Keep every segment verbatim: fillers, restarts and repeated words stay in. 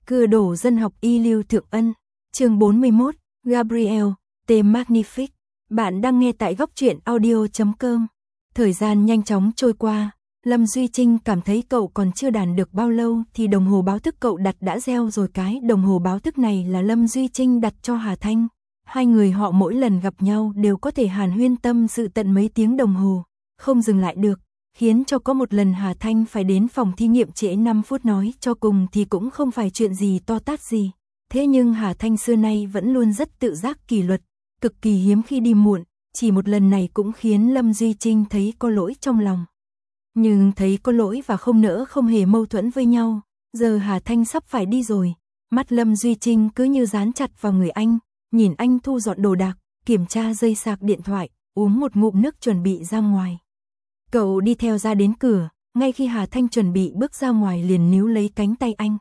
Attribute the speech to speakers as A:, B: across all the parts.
A: Cưa đổ dân học y Lưu Thượng Ân, chương bốn mươi mốt, Gabriel, The Magnifique. Bạn đang nghe tại góc truyện audio chấm com. Thời gian nhanh chóng trôi qua, Lâm Duy Trinh cảm thấy cậu còn chưa đàn được bao lâu thì đồng hồ báo thức cậu đặt đã reo rồi. Cái đồng hồ báo thức này là Lâm Duy Trinh đặt cho Hà Thanh. Hai người họ mỗi lần gặp nhau đều có thể hàn huyên tâm sự tận mấy tiếng đồng hồ, không dừng lại được, khiến cho có một lần Hà Thanh phải đến phòng thí nghiệm trễ năm phút. Nói cho cùng thì cũng không phải chuyện gì to tát gì. Thế nhưng Hà Thanh xưa nay vẫn luôn rất tự giác kỷ luật, cực kỳ hiếm khi đi muộn, chỉ một lần này cũng khiến Lâm Duy Trinh thấy có lỗi trong lòng. Nhưng thấy có lỗi và không nỡ không hề mâu thuẫn với nhau, giờ Hà Thanh sắp phải đi rồi, mắt Lâm Duy Trinh cứ như dán chặt vào người anh, nhìn anh thu dọn đồ đạc, kiểm tra dây sạc điện thoại, uống một ngụm nước chuẩn bị ra ngoài. Cậu đi theo ra đến cửa, ngay khi Hà Thanh chuẩn bị bước ra ngoài liền níu lấy cánh tay anh.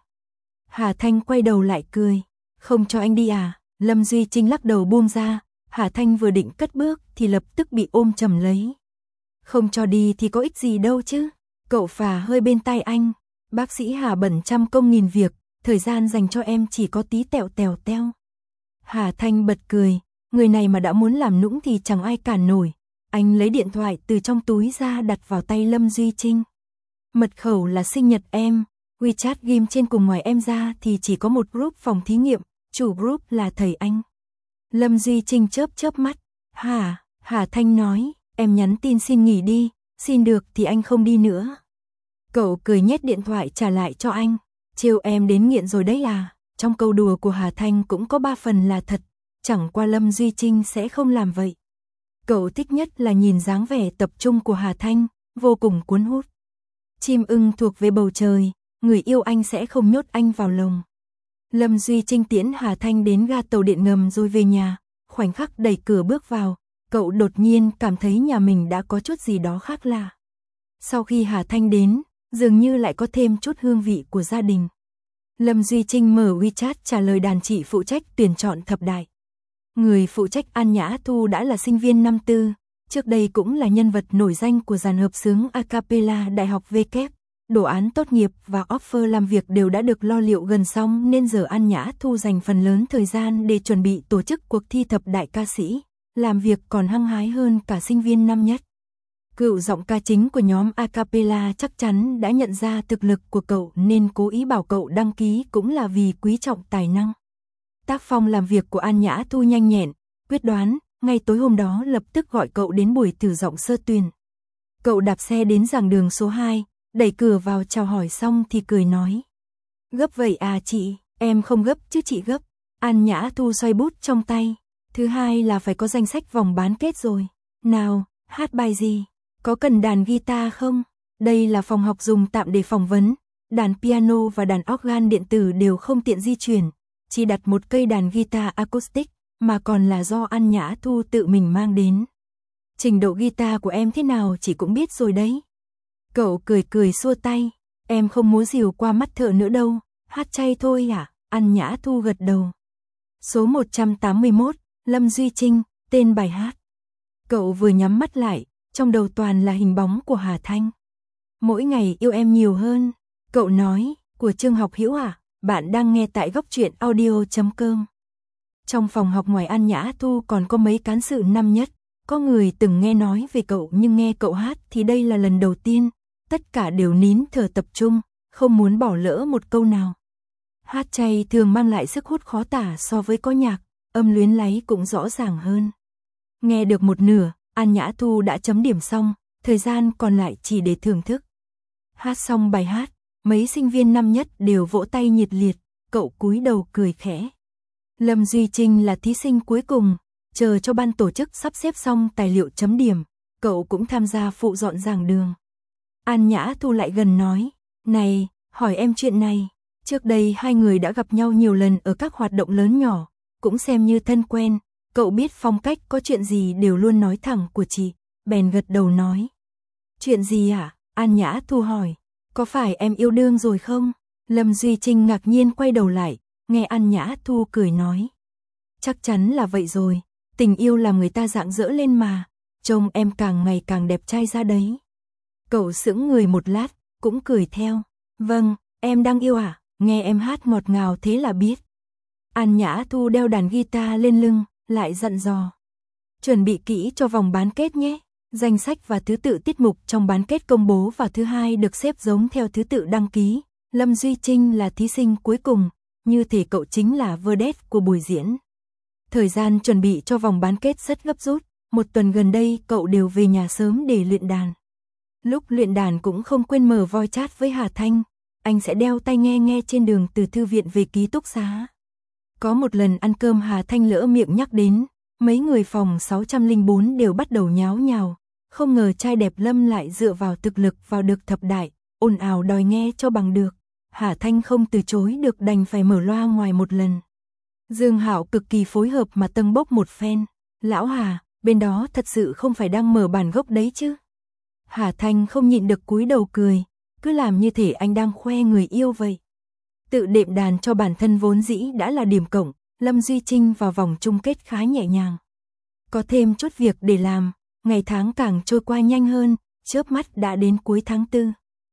A: Hà Thanh quay đầu lại cười, không cho anh đi à? Lâm Duy Trinh lắc đầu buông ra, Hà Thanh vừa định cất bước thì lập tức bị ôm chầm lấy. Không cho đi thì có ích gì đâu chứ? Cậu phà hơi bên tai anh, bác sĩ Hà bận trăm công nghìn việc, thời gian dành cho em chỉ có tí tẹo tèo teo. Hà Thanh bật cười, người này mà đã muốn làm nũng thì chẳng ai cản nổi. Anh lấy điện thoại từ trong túi ra đặt vào tay Lâm Duy Trinh. Mật khẩu là sinh nhật em, WeChat ghim trên cùng, ngoài em ra thì chỉ có một group phòng thí nghiệm, chủ group là thầy anh. Lâm Duy Trinh chớp chớp mắt, hả? Hà Thanh nói, em nhắn tin xin nghỉ đi, xin được thì anh không đi nữa. Cậu cười nhét điện thoại trả lại cho anh, trêu em đến nghiện rồi đấy à? Trong câu đùa của Hà Thanh cũng có ba phần là thật, chẳng qua Lâm Duy Trinh sẽ không làm vậy. Cậu thích nhất là nhìn dáng vẻ tập trung của Hà Thanh, vô cùng cuốn hút. Chim ưng thuộc về bầu trời, người yêu anh sẽ không nhốt anh vào lồng. Lâm Duy Trinh tiễn Hà Thanh đến ga tàu điện ngầm rồi về nhà, khoảnh khắc đẩy cửa bước vào, cậu đột nhiên cảm thấy nhà mình đã có chút gì đó khác lạ. Sau khi Hà Thanh đến, dường như lại có thêm chút hương vị của gia đình. Lâm Duy Trinh mở WeChat trả lời đàn chị phụ trách tuyển chọn thập đại. Người phụ trách An Nhã Thu đã là sinh viên năm tư, trước đây cũng là nhân vật nổi danh của dàn hợp xướng a cappella Đại học V K E P. Đồ án tốt nghiệp và offer làm việc đều đã được lo liệu gần xong nên giờ An Nhã Thu dành phần lớn thời gian để chuẩn bị tổ chức cuộc thi thập đại ca sĩ, làm việc còn hăng hái hơn cả sinh viên năm nhất. Cựu giọng ca chính của nhóm a cappella chắc chắn đã nhận ra thực lực của cậu nên cố ý bảo cậu đăng ký cũng là vì quý trọng tài năng. Tác phong làm việc của An Nhã Thu nhanh nhẹn, quyết đoán, ngay tối hôm đó lập tức gọi cậu đến buổi thử giọng sơ tuyển. Cậu đạp xe đến giảng đường số hai, đẩy cửa vào chào hỏi xong thì cười nói. Gấp vậy à chị? Em không gấp chứ chị gấp. An Nhã Thu xoay bút trong tay. Thứ hai là phải có danh sách vòng bán kết rồi. Nào, hát bài gì? Có cần đàn guitar không? Đây là phòng học dùng tạm để phỏng vấn. Đàn piano và đàn organ điện tử đều không tiện di chuyển. Chỉ đặt một cây đàn guitar acoustic, mà còn là do An Nhã Thu tự mình mang đến. Trình độ guitar của em thế nào chị cũng biết rồi đấy. Cậu cười cười xua tay, em không múa rìu qua mắt thợ nữa đâu, hát chay thôi à? An Nhã Thu gật đầu. Số một trăm tám mươi mốt, Lâm Duy Trinh, tên bài hát. Cậu vừa nhắm mắt lại, trong đầu toàn là hình bóng của Hà Thanh. Mỗi ngày yêu em nhiều hơn, cậu nói, của Trương Học Hữu à? Bạn đang nghe tại góc truyện audio chấm com. Trong phòng học ngoài An Nhã Thu còn có mấy cán sự năm nhất, có người từng nghe nói về cậu nhưng nghe cậu hát thì đây là lần đầu tiên, tất cả đều nín thở tập trung, không muốn bỏ lỡ một câu nào. Hát chay thường mang lại sức hút khó tả so với có nhạc, âm luyến láy cũng rõ ràng hơn. Nghe được một nửa, An Nhã Thu đã chấm điểm xong, thời gian còn lại chỉ để thưởng thức. Hát xong bài hát, mấy sinh viên năm nhất đều vỗ tay nhiệt liệt, cậu cúi đầu cười khẽ. Lâm Duy Trinh là thí sinh cuối cùng, chờ cho ban tổ chức sắp xếp xong tài liệu chấm điểm, cậu cũng tham gia phụ dọn giảng đường. An Nhã Thu lại gần nói, này, hỏi em chuyện này, trước đây hai người đã gặp nhau nhiều lần ở các hoạt động lớn nhỏ, cũng xem như thân quen, cậu biết phong cách có chuyện gì đều luôn nói thẳng của chị, bèn gật đầu nói. Chuyện gì ạ? An Nhã Thu hỏi, có phải em yêu đương rồi không? Lâm Duy Trinh ngạc nhiên quay đầu lại, nghe An Nhã Thu cười nói. Chắc chắn là vậy rồi, tình yêu làm người ta rạng rỡ lên mà, trông em càng ngày càng đẹp trai ra đấy. Cậu sững người một lát, cũng cười theo. Vâng, em đang yêu à? nghe em hát ngọt ngào thế là biết. An Nhã Thu đeo đàn guitar lên lưng, lại dặn dò. Chuẩn bị kỹ cho vòng bán kết nhé. Danh sách và thứ tự tiết mục trong bán kết công bố vào thứ hai được xếp giống theo thứ tự đăng ký. Lâm Duy Trinh là thí sinh cuối cùng, như thể cậu chính là vedette của buổi diễn. Thời gian chuẩn bị cho vòng bán kết rất gấp rút, một tuần gần đây cậu đều về nhà sớm để luyện đàn. Lúc luyện đàn cũng không quên mở voice chat với Hà Thanh, anh sẽ đeo tai nghe nghe trên đường từ thư viện về ký túc xá. Có một lần ăn cơm Hà Thanh lỡ miệng nhắc đến, mấy người phòng sáu không bốn đều bắt đầu nháo nhào, không ngờ trai đẹp Lâm lại dựa vào thực lực vào được thập đại, ồn ào đòi nghe cho bằng được. Hà Thanh không từ chối được đành phải mở loa ngoài một lần. Dương Hạo cực kỳ phối hợp mà tâng bốc một phen. Lão Hà, bên đó thật sự không phải đang mở bản gốc đấy chứ? Hà Thanh không nhịn được cúi đầu cười, cứ làm như thể anh đang khoe người yêu vậy. Tự đệm đàn cho bản thân vốn dĩ đã là điểm cộng, Lâm Duy Trinh vào vòng chung kết khá nhẹ nhàng. Có thêm chút việc để làm, ngày tháng càng trôi qua nhanh hơn, chớp mắt đã đến cuối tháng tư.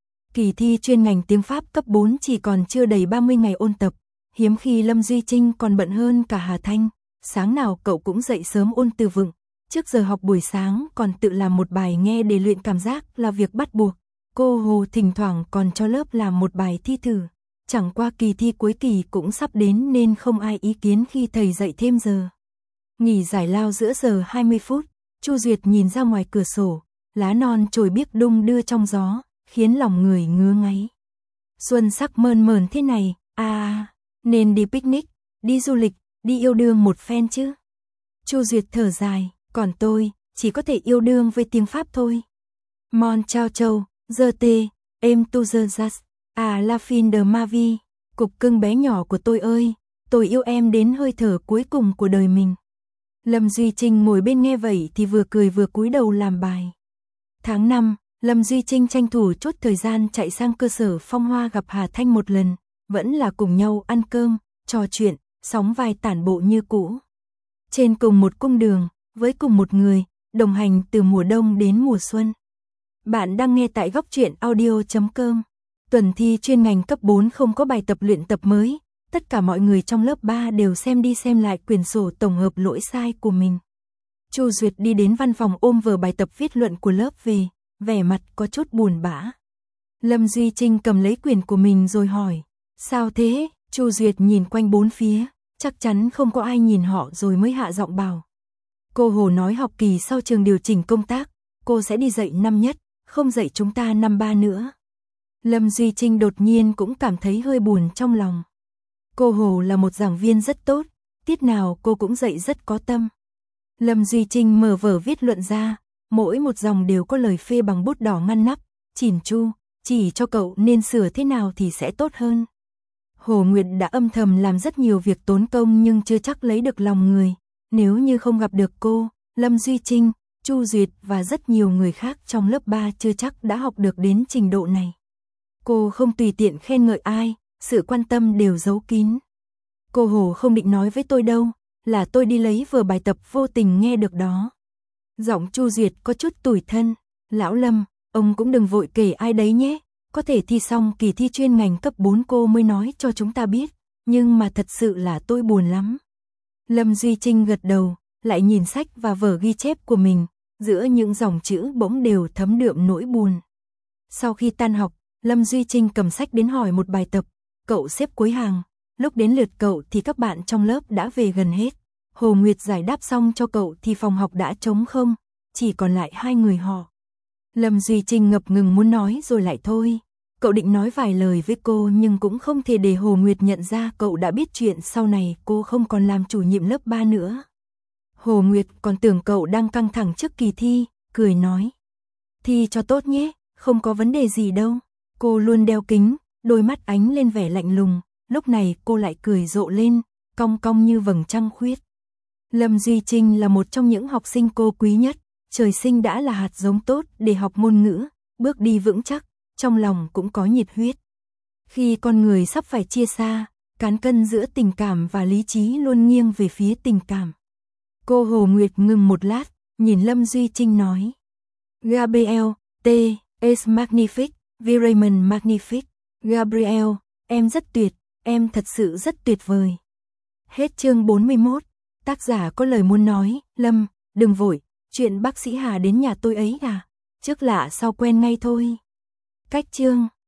A: Kỳ thi chuyên ngành tiếng Pháp cấp bốn chỉ còn chưa đầy ba mươi ngày ôn tập, hiếm khi Lâm Duy Trinh còn bận hơn cả Hà Thanh, sáng nào cậu cũng dậy sớm ôn từ vựng, trước giờ học buổi sáng còn tự làm một bài nghe để luyện cảm giác là việc bắt buộc. Cô Hồ thỉnh thoảng còn cho lớp làm một bài thi thử, chẳng qua kỳ thi cuối kỳ cũng sắp đến nên không ai ý kiến khi thầy dạy thêm giờ. Nghỉ giải lao giữa giờ hai mươi phút, Chu Duyệt nhìn ra ngoài cửa sổ, lá non trồi biếc đung đưa trong gió, khiến lòng người ngứa ngáy. Xuân sắc mơn mởn thế này, à, nên đi picnic, đi du lịch, đi yêu đương một phen chứ. Chu Duyệt thở dài, còn tôi, chỉ có thể yêu đương với tiếng Pháp thôi. Mon chao châu, giờ tê, em tu giờ jas, à la fin de ma vie, cục cưng bé nhỏ của tôi ơi, tôi yêu em đến hơi thở cuối cùng của đời mình. Lâm Duy Trinh ngồi bên nghe vậy thì vừa cười vừa cúi đầu làm bài. Tháng năm, Lâm Duy Trinh tranh thủ chốt thời gian chạy sang cơ sở Phong Hoa gặp Hà Thanh một lần, vẫn là cùng nhau ăn cơm, trò chuyện, sóng vai tản bộ như cũ. Trên cùng một cung đường, với cùng một người, đồng hành từ mùa đông đến mùa xuân. Bạn đang nghe tại góc truyện audio chấm com. Tuần thi chuyên ngành cấp bốn không có bài tập luyện tập mới, tất cả mọi người trong lớp ba đều xem đi xem lại quyển sổ tổng hợp lỗi sai của mình. Chu Duyệt đi đến văn phòng ôm vở bài tập viết luận của lớp về, vẻ mặt có chút buồn bã. Lâm Duy Trinh cầm lấy quyển của mình rồi hỏi, sao thế? Chu Duyệt nhìn quanh bốn phía, chắc chắn không có ai nhìn họ rồi mới hạ giọng bảo. Cô Hồ nói học kỳ sau trường điều chỉnh công tác, cô sẽ đi dạy năm nhất, không dạy chúng ta năm ba nữa. Lâm Duy Trinh đột nhiên cũng cảm thấy hơi buồn trong lòng. Cô Hồ là một giảng viên rất tốt, tiết nào cô cũng dạy rất có tâm. Lâm Duy Trinh mở vở viết luận ra, mỗi một dòng đều có lời phê bằng bút đỏ ngăn nắp, chỉn chu, chỉ cho cậu nên sửa thế nào thì sẽ tốt hơn. Hồ Nguyệt đã âm thầm làm rất nhiều việc tốn công nhưng chưa chắc lấy được lòng người. Nếu như không gặp được cô, Lâm Duy Trinh, Chu Duyệt và rất nhiều người khác trong lớp ba chưa chắc đã học được đến trình độ này. Cô không tùy tiện khen ngợi ai, sự quan tâm đều giấu kín. Cô Hồ không định nói với tôi đâu, là tôi đi lấy vở bài tập vô tình nghe được đó. Giọng Chu Duyệt có chút tủi thân, lão Lâm, ông cũng đừng vội kể ai đấy nhé, có thể thi xong kỳ thi chuyên ngành cấp bốn cô mới nói cho chúng ta biết, nhưng mà thật sự là tôi buồn lắm. Lâm Duy Trinh gật đầu, lại nhìn sách và vở ghi chép của mình, giữa những dòng chữ bỗng đều thấm đượm nỗi buồn. Sau khi tan học, Lâm Duy Trinh cầm sách đến hỏi một bài tập, cậu xếp cuối hàng, lúc đến lượt cậu thì các bạn trong lớp đã về gần hết. Hồ Nguyệt giải đáp xong cho cậu thì phòng học đã trống không, chỉ còn lại hai người họ. Lâm Duy Trinh ngập ngừng muốn nói rồi lại thôi. Cậu định nói vài lời với cô nhưng cũng không thể để Hồ Nguyệt nhận ra cậu đã biết chuyện sau này cô không còn làm chủ nhiệm lớp ba nữa. Hồ Nguyệt còn tưởng cậu đang căng thẳng trước kỳ thi, cười nói. Thi cho tốt nhé, không có vấn đề gì đâu. Cô luôn đeo kính, đôi mắt ánh lên vẻ lạnh lùng, lúc này cô lại cười rộ lên, cong cong như vầng trăng khuyết. Lâm Duy Trinh là một trong những học sinh cô quý nhất, trời sinh đã là hạt giống tốt để học ngôn ngữ, bước đi vững chắc, trong lòng cũng có nhiệt huyết. Khi con người sắp phải chia xa, cán cân giữa tình cảm và lý trí luôn nghiêng về phía tình cảm. Cô Hồ Nguyệt ngừng một lát, nhìn Lâm Duy Trinh nói. Gabriel, T, es magnifique, vraiment magnifique. Gabriel, em rất tuyệt, em thật sự rất tuyệt vời. Hết chương bốn mươi mốt. Tác giả có lời muốn nói, Lâm, đừng vội, chuyện bác sĩ Hà đến nhà tôi ấy à? Trước lạ sau quen ngay thôi. Cách chương